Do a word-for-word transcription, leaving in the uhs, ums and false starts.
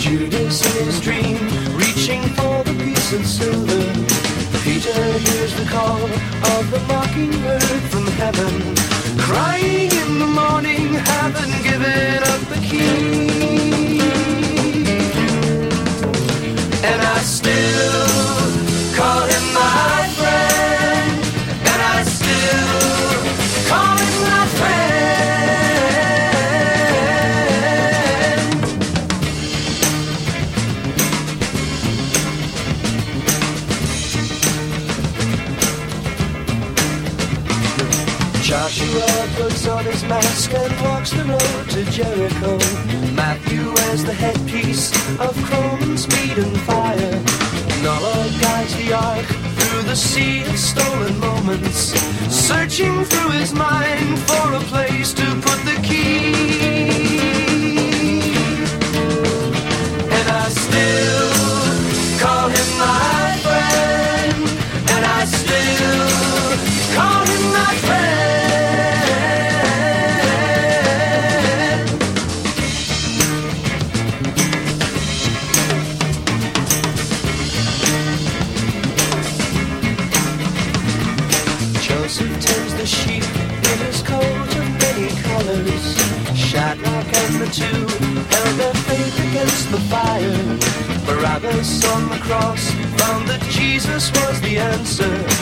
Judas in his dream, reaching for the piece of silver. Peter hears the call of the mockingbird from heaven, crying in the morning, haven't given up the key. And I still call him my friend, and I still call him my friend. Joshua puts on his mask and walks the road to Jericho. Matthew wears the headpiece of chrome, speed and fire. Noah guides the ark through the sea of stolen moments, searching through his mind for a place to put the key. And I still call him my friend, and I still call him my friend. Joseph tends the sheep in his coat of many colors. Shadrach and the two held their faith against the fire. Barabbas on the cross found that Jesus was the answer.